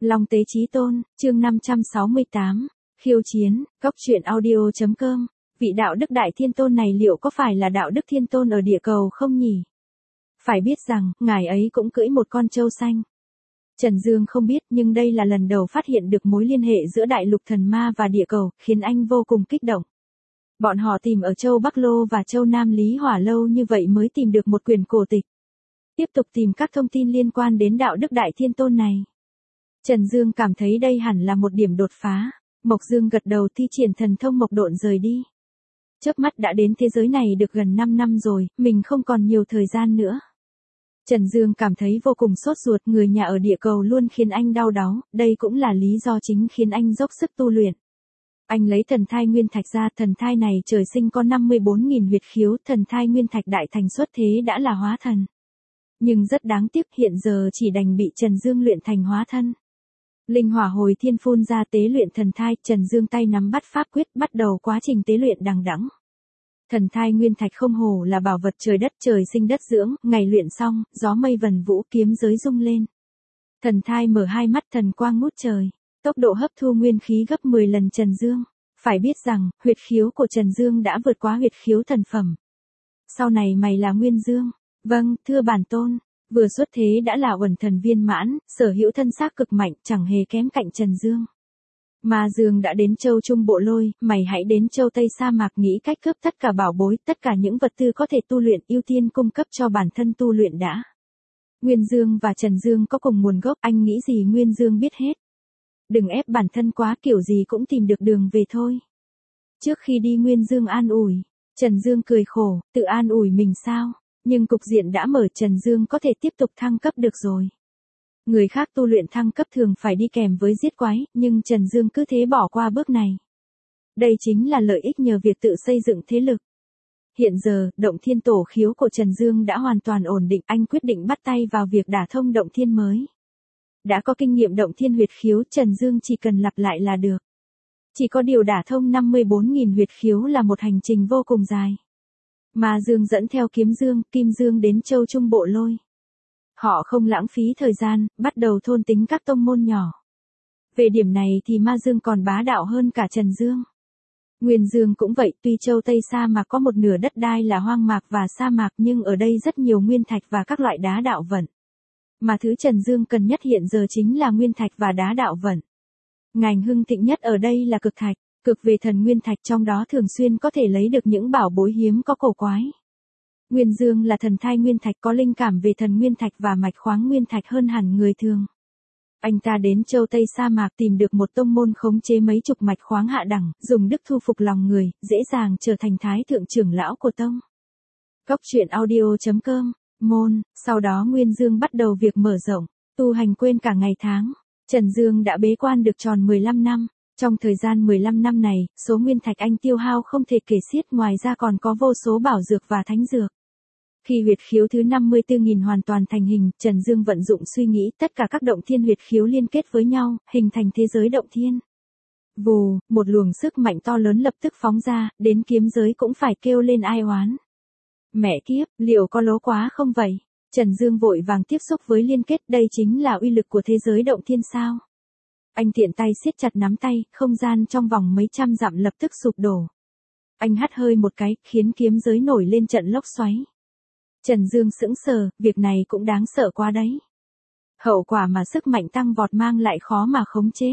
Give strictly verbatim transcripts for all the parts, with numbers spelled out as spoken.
Long Tế Chí Tôn, chương năm trăm sáu mươi tám, khiêu chiến, góc truyện audio.com, vị đạo đức đại thiên tôn này liệu có phải là đạo đức thiên tôn ở địa cầu không nhỉ? Phải biết rằng, ngài ấy cũng cưỡi một con trâu xanh. Trần Dương không biết nhưng đây là lần đầu phát hiện được mối liên hệ giữa đại lục thần ma và địa cầu, khiến anh vô cùng kích động. Bọn họ tìm ở châu Bắc Lô và châu Nam Lý Hỏa lâu như vậy mới tìm được một quyển cổ tịch. Tiếp tục tìm các thông tin liên quan đến đạo đức đại thiên tôn này. Trần Dương cảm thấy đây hẳn là một điểm đột phá. Mộc Dương gật đầu thi triển thần thông mộc độn rời đi. Chớp mắt đã đến thế giới này được gần năm năm rồi, mình không còn nhiều thời gian nữa. Trần Dương cảm thấy vô cùng sốt ruột, người nhà ở địa cầu luôn khiến anh đau đáu, đây cũng là lý do chính khiến anh dốc sức tu luyện. Anh lấy thần thai nguyên thạch ra, thần thai này trời sinh có năm mươi bốn nghìn huyệt khiếu, thần thai nguyên thạch đại thành xuất thế đã là hóa thần. Nhưng rất đáng tiếc hiện giờ chỉ đành bị Trần Dương luyện thành hóa thân. Linh hỏa hồi thiên phun ra tế luyện thần thai, Trần Dương tay nắm bắt pháp quyết bắt đầu quá trình tế luyện đằng đẵng. Thần thai nguyên thạch không hổ là bảo vật trời đất trời sinh đất dưỡng, ngày luyện xong, gió mây vần vũ kiếm giới rung lên. Thần thai mở hai mắt thần quang ngút trời, tốc độ hấp thu nguyên khí gấp mười lần Trần Dương. Phải biết rằng, huyệt khiếu của Trần Dương đã vượt quá huyệt khiếu thần phẩm. Sau này mày là Nguyên Dương. Vâng, thưa bản tôn. Vừa xuất thế đã là uẩn thần viên mãn, sở hữu thân xác cực mạnh, chẳng hề kém cạnh Trần Dương. Ma Dương đã đến châu Trung Bộ Lôi, mày hãy đến châu Tây Sa Mạc nghĩ cách cướp tất cả bảo bối, tất cả những vật tư có thể tu luyện ưu tiên cung cấp cho bản thân tu luyện đã. Nguyên Dương và Trần Dương có cùng nguồn gốc, anh nghĩ gì Nguyên Dương biết hết. Đừng ép bản thân quá, kiểu gì cũng tìm được đường về thôi. Trước khi đi Nguyên Dương an ủi, Trần Dương cười khổ, tự an ủi mình sao? Nhưng cục diện đã mở, Trần Dương có thể tiếp tục thăng cấp được rồi. Người khác tu luyện thăng cấp thường phải đi kèm với giết quái, nhưng Trần Dương cứ thế bỏ qua bước này. Đây chính là lợi ích nhờ việc tự xây dựng thế lực. Hiện giờ, động thiên tổ khiếu của Trần Dương đã hoàn toàn ổn định, anh quyết định bắt tay vào việc đả thông động thiên mới. Đã có kinh nghiệm động thiên huyệt khiếu, Trần Dương chỉ cần lặp lại là được. Chỉ có điều đả thông năm mươi bốn nghìn huyệt khiếu là một hành trình vô cùng dài. Ma Dương dẫn theo Kiếm Dương, Kim Dương đến châu Trung Bộ Lôi. Họ không lãng phí thời gian, bắt đầu thôn tính các tông môn nhỏ. Về điểm này thì Ma Dương còn bá đạo hơn cả Trần Dương. Nguyên Dương cũng vậy, tuy châu Tây Sa Mạc có một nửa đất đai là hoang mạc và sa mạc nhưng ở đây rất nhiều nguyên thạch và các loại đá đạo vận. Mà thứ Trần Dương cần nhất hiện giờ chính là nguyên thạch và đá đạo vận. Ngành hưng thịnh nhất ở đây là cực thạch. Cực về thần nguyên thạch, trong đó thường xuyên có thể lấy được những bảo bối hiếm có cổ quái. Nguyên Dương là thần thai nguyên thạch, có linh cảm về thần nguyên thạch và mạch khoáng nguyên thạch hơn hẳn người thường. Anh ta đến châu Tây Sa Mạc tìm được một tông môn khống chế mấy chục mạch khoáng hạ đẳng, dùng đức thu phục lòng người, dễ dàng trở thành thái thượng trưởng lão của tông. Góc truyện audio.com, môn, sau đó Nguyên Dương bắt đầu việc mở rộng, tu hành quên cả ngày tháng. Trần Dương đã bế quan được tròn mười lăm năm. Trong thời gian mười lăm năm này, số nguyên thạch anh tiêu hao không thể kể xiết, ngoài ra còn có vô số bảo dược và thánh dược. Khi huyệt khiếu thứ năm mươi tư nghìn hoàn toàn thành hình, Trần Dương vận dụng suy nghĩ, tất cả các động thiên huyệt khiếu liên kết với nhau, hình thành thế giới động thiên. Vù, một luồng sức mạnh to lớn lập tức phóng ra, đến kiếm giới cũng phải kêu lên ai oán. Mẹ kiếp, liệu có lố quá không vậy? Trần Dương vội vàng tiếp xúc với liên kết, đây chính là uy lực của thế giới động thiên sao? Anh tiện tay siết chặt nắm tay, không gian trong vòng mấy trăm dặm lập tức sụp đổ. Anh hắt hơi một cái, khiến kiếm giới nổi lên trận lốc xoáy. Trần Dương sững sờ, việc này cũng đáng sợ quá đấy. Hậu quả mà sức mạnh tăng vọt mang lại khó mà khống chế.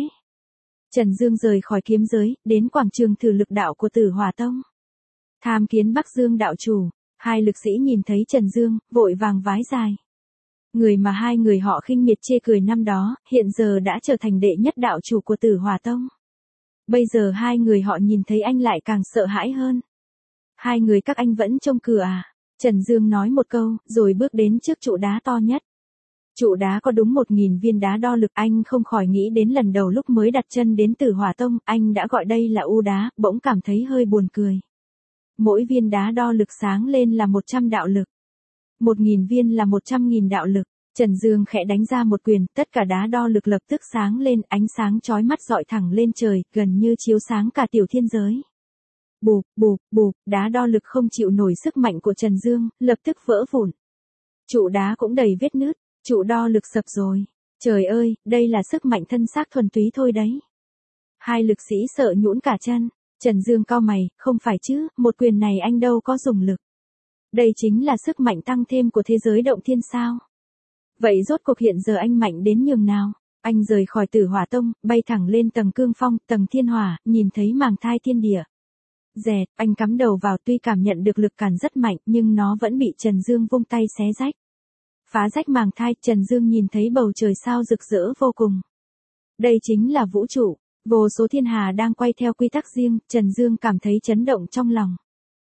Trần Dương rời khỏi kiếm giới, đến quảng trường thử lực đạo của Tử Hỏa Tông. Tham kiến Bắc Dương đạo chủ, hai lực sĩ nhìn thấy Trần Dương, vội vàng vái dài. Người mà hai người họ khinh miệt chê cười năm đó, hiện giờ đã trở thành đệ nhất đạo chủ của Tử Hỏa Tông. Bây giờ hai người họ nhìn thấy anh lại càng sợ hãi hơn. Hai người các anh vẫn trông cửa à? Trần Dương nói một câu, rồi bước đến trước trụ đá to nhất. Trụ đá có đúng một nghìn viên đá đo lực, anh không khỏi nghĩ đến lần đầu lúc mới đặt chân đến Tử Hỏa Tông, anh đã gọi đây là u đá, bỗng cảm thấy hơi buồn cười. Mỗi viên đá đo lực sáng lên là một trăm đạo lực. Một nghìn viên là một trăm nghìn đạo lực. Trần Dương khẽ đánh ra một quyền, tất cả đá đo lực lập tức sáng lên, ánh sáng chói mắt dọi thẳng lên trời, gần như chiếu sáng cả tiểu thiên giới. Bụp, bụp, bụp, đá đo lực không chịu nổi sức mạnh của Trần Dương, lập tức vỡ vụn. Trụ đá cũng đầy vết nứt, trụ đo lực sập rồi. Trời ơi, đây là sức mạnh thân xác thuần túy thôi đấy. Hai lực sĩ sợ nhũn cả chân. Trần Dương cau mày, không phải chứ, một quyền này anh đâu có dùng lực. Đây chính là sức mạnh tăng thêm của thế giới động thiên sao. Vậy rốt cuộc hiện giờ anh mạnh đến nhường nào? Anh rời khỏi Tử Hỏa Tông, bay thẳng lên tầng cương phong, tầng thiên hỏa, nhìn thấy màng thai thiên địa. Dẹt, anh cắm đầu vào, tuy cảm nhận được lực cản rất mạnh nhưng nó vẫn bị Trần Dương vung tay xé rách. Phá rách màng thai, Trần Dương nhìn thấy bầu trời sao rực rỡ vô cùng. Đây chính là vũ trụ, vô số thiên hà đang quay theo quy tắc riêng, Trần Dương cảm thấy chấn động trong lòng.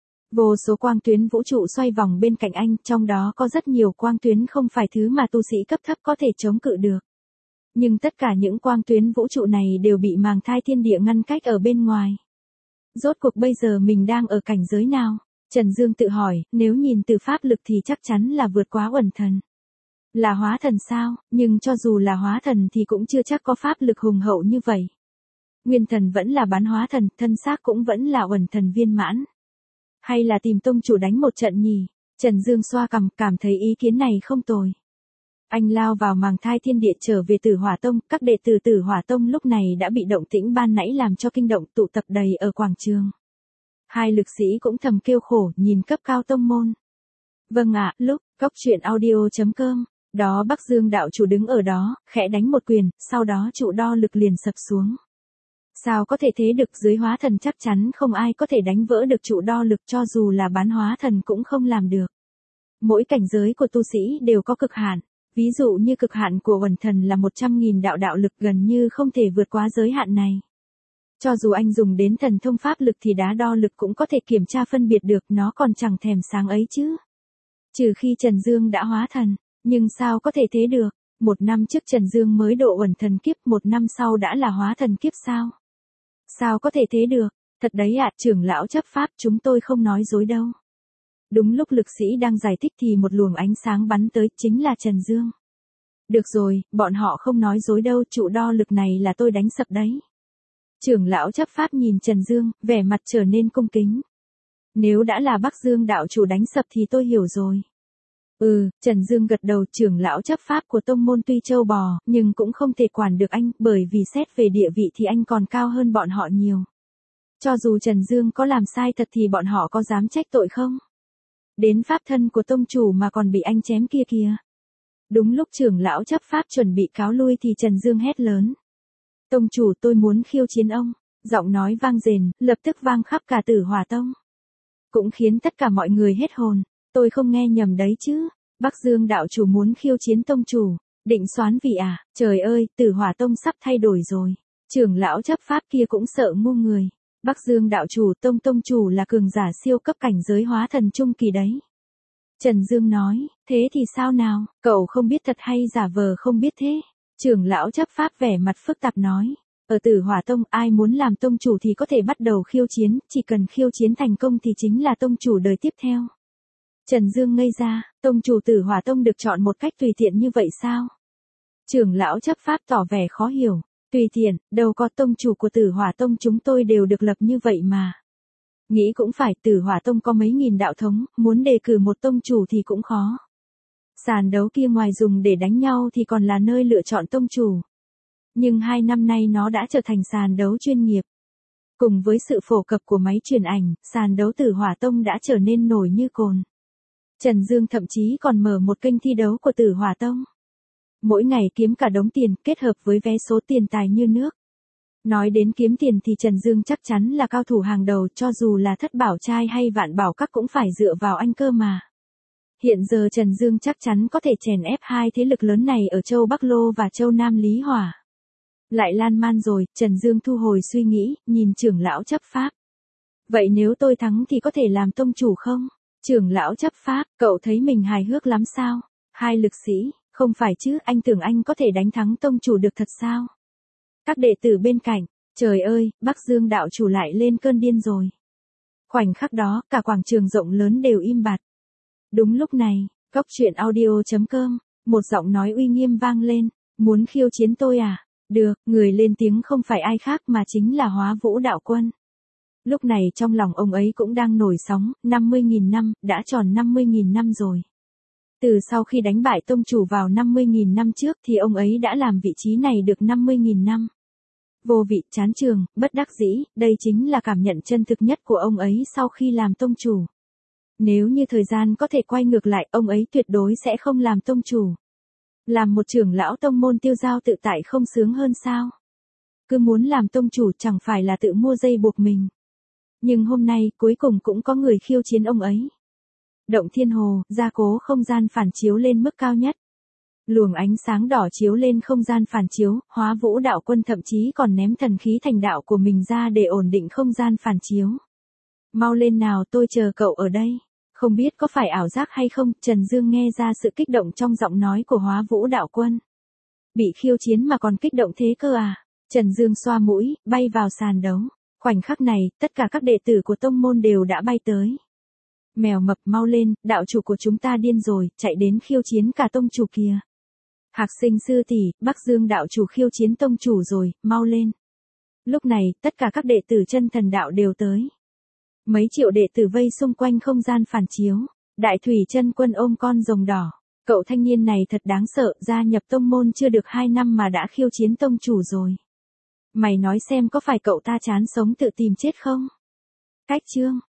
Vô số quang tuyến vũ trụ xoay vòng bên cạnh anh, trong đó có rất nhiều quang tuyến không phải thứ mà tu sĩ cấp thấp có thể chống cự được. Nhưng tất cả những quang tuyến vũ trụ này đều bị màng thai thiên địa ngăn cách ở bên ngoài. Rốt cuộc bây giờ mình đang ở cảnh giới nào? Trần Dương tự hỏi, nếu nhìn từ pháp lực thì chắc chắn là vượt quá uẩn thần. Là hóa thần sao, nhưng cho dù là hóa thần thì cũng chưa chắc có pháp lực hùng hậu như vậy. Nguyên thần vẫn là bán hóa thần, thân xác cũng vẫn là uẩn thần viên mãn. Hay là tìm tông chủ đánh một trận nhỉ? Trần Dương xoa cằm, cảm thấy ý kiến này không tồi. Anh lao vào màng thai thiên địa trở về Tử Hỏa Tông, các đệ tử Tử Hỏa Tông lúc này đã bị động tĩnh ban nãy làm cho kinh động, tụ tập đầy ở quảng trường. Hai lực sĩ cũng thầm kêu khổ, nhìn cấp cao tông môn. Vâng ạ, lúc, cốc truyện audio chấm com, đó Bắc Dương đạo chủ đứng ở đó, khẽ đánh một quyền, sau đó trụ đo lực liền sập xuống. Sao có thể thế được, dưới hóa thần chắc chắn không ai có thể đánh vỡ được trụ đo lực, cho dù là bán hóa thần cũng không làm được. Mỗi cảnh giới của tu sĩ đều có cực hạn. Ví dụ như cực hạn của uẩn thần là một trăm nghìn đạo đạo lực, gần như không thể vượt quá giới hạn này. Cho dù anh dùng đến thần thông pháp lực thì đá đo lực cũng có thể kiểm tra phân biệt được, nó còn chẳng thèm sáng ấy chứ. Trừ khi Trần Dương đã hóa thần, nhưng sao có thể thế được? Một năm trước Trần Dương mới độ uẩn thần kiếp, một năm sau đã là hóa thần kiếp sao? Sao có thể thế được? Thật đấy ạ, trưởng lão chấp pháp, chúng tôi không nói dối đâu. Đúng lúc lực sĩ đang giải thích thì một luồng ánh sáng bắn tới, chính là Trần Dương. Được rồi, bọn họ không nói dối đâu, trụ đo lực này là tôi đánh sập đấy. Trưởng lão chấp pháp nhìn Trần Dương, vẻ mặt trở nên cung kính. Nếu đã là Bắc Dương đạo chủ đánh sập thì tôi hiểu rồi. Ừ, Trần Dương gật đầu, trưởng lão chấp pháp của tông môn tuy châu bò, nhưng cũng không thể quản được anh, bởi vì xét về địa vị thì anh còn cao hơn bọn họ nhiều. Cho dù Trần Dương có làm sai thật thì bọn họ có dám trách tội không? Đến pháp thân của tông chủ mà còn bị anh chém kia kìa. Đúng lúc trưởng lão chấp pháp chuẩn bị cáo lui thì Trần Dương hét lớn. Tông chủ, tôi muốn khiêu chiến ông. Giọng nói vang rền, lập tức vang khắp cả Tử Hỏa Tông. Cũng khiến tất cả mọi người hết hồn. Tôi không nghe nhầm đấy chứ. Bắc Dương đạo chủ muốn khiêu chiến tông chủ. Định xoán vị à? Trời ơi, Tử Hỏa Tông sắp thay đổi rồi. Trưởng lão chấp pháp kia cũng sợ ngu người. Bắc Dương đạo chủ, tông tông chủ là cường giả siêu cấp cảnh giới hóa thần trung kỳ đấy. Trần Dương nói, thế thì sao nào, cậu không biết thật hay giả vờ không biết thế? Trưởng lão chấp pháp vẻ mặt phức tạp nói, ở Tử Hỏa Tông ai muốn làm tông chủ thì có thể bắt đầu khiêu chiến, chỉ cần khiêu chiến thành công thì chính là tông chủ đời tiếp theo. Trần Dương ngây ra, tông chủ Tử Hỏa Tông được chọn một cách tùy tiện như vậy sao? Trưởng lão chấp pháp tỏ vẻ khó hiểu. Tùy tiện, đâu có, tông chủ của Tử Hỏa Tông chúng tôi đều được lập như vậy mà. Nghĩ cũng phải, Tử Hỏa Tông có mấy nghìn đạo thống, muốn đề cử một tông chủ thì cũng khó. Sàn đấu kia ngoài dùng để đánh nhau thì còn là nơi lựa chọn tông chủ. Nhưng hai năm nay nó đã trở thành sàn đấu chuyên nghiệp. Cùng với sự phổ cập của máy truyền ảnh, sàn đấu Tử Hỏa Tông đã trở nên nổi như cồn. Trần Dương thậm chí còn mở một kênh thi đấu của Tử Hỏa Tông. Mỗi ngày kiếm cả đống tiền, kết hợp với vé số tiền tài như nước. Nói đến kiếm tiền thì Trần Dương chắc chắn là cao thủ hàng đầu, cho dù là Thất Bảo Trai hay Vạn Bảo Các cũng phải dựa vào anh cơ mà. Hiện giờ Trần Dương chắc chắn có thể chèn ép hai thế lực lớn này ở châu Bắc Lô và châu Nam Lý Hỏa. Lại lan man rồi, Trần Dương thu hồi suy nghĩ, nhìn trưởng lão chấp pháp. Vậy nếu tôi thắng thì có thể làm tông chủ không? Trưởng lão chấp pháp, cậu thấy mình hài hước lắm sao? Hai lực sĩ. Không phải chứ, anh tưởng anh có thể đánh thắng tông chủ được thật sao? Các đệ tử bên cạnh, trời ơi, Bắc Dương đạo chủ lại lên cơn điên rồi. Khoảnh khắc đó, cả quảng trường rộng lớn đều im bặt. Đúng lúc này, cốc truyện audio chấm com, một giọng nói uy nghiêm vang lên, muốn khiêu chiến tôi à? Được, người lên tiếng không phải ai khác mà chính là Hóa Vũ đạo quân. Lúc này trong lòng ông ấy cũng đang nổi sóng, năm mươi nghìn năm, đã tròn năm mươi nghìn năm rồi. Từ sau khi đánh bại tông chủ vào năm mươi nghìn năm trước thì ông ấy đã làm vị trí này được năm mươi nghìn năm. Vô vị, chán trường, bất đắc dĩ, đây chính là cảm nhận chân thực nhất của ông ấy sau khi làm tông chủ. Nếu như thời gian có thể quay ngược lại, ông ấy tuyệt đối sẽ không làm tông chủ. Làm một trưởng lão tông môn tiêu dao tự tại không sướng hơn sao? Cứ muốn làm tông chủ chẳng phải là tự mua dây buộc mình. Nhưng hôm nay, cuối cùng cũng có người khiêu chiến ông ấy. Động thiên hồ, gia cố không gian phản chiếu lên mức cao nhất. Luồng ánh sáng đỏ chiếu lên không gian phản chiếu, Hóa Vũ đạo quân thậm chí còn ném thần khí thành đạo của mình ra để ổn định không gian phản chiếu. Mau lên nào, tôi chờ cậu ở đây. Không biết có phải ảo giác hay không, Trần Dương nghe ra sự kích động trong giọng nói của Hóa Vũ đạo quân. Bị khiêu chiến mà còn kích động thế cơ à? Trần Dương xoa mũi, bay vào sàn đấu. Khoảnh khắc này, tất cả các đệ tử của tông môn đều đã bay tới. Mèo mập, mau lên, đạo chủ của chúng ta điên rồi, chạy đến khiêu chiến cả tông chủ kìa. Hạc Sinh sư tỷ, Bắc Dương đạo chủ khiêu chiến tông chủ rồi, mau lên. Lúc này, tất cả các đệ tử chân thần đạo đều tới. Mấy triệu đệ tử vây xung quanh không gian phản chiếu. Đại Thủy Chân Quân ôm con rồng đỏ. Cậu thanh niên này thật đáng sợ, gia nhập tông môn chưa được hai năm mà đã khiêu chiến tông chủ rồi. Mày nói xem có phải cậu ta chán sống tự tìm chết không? Cách chương.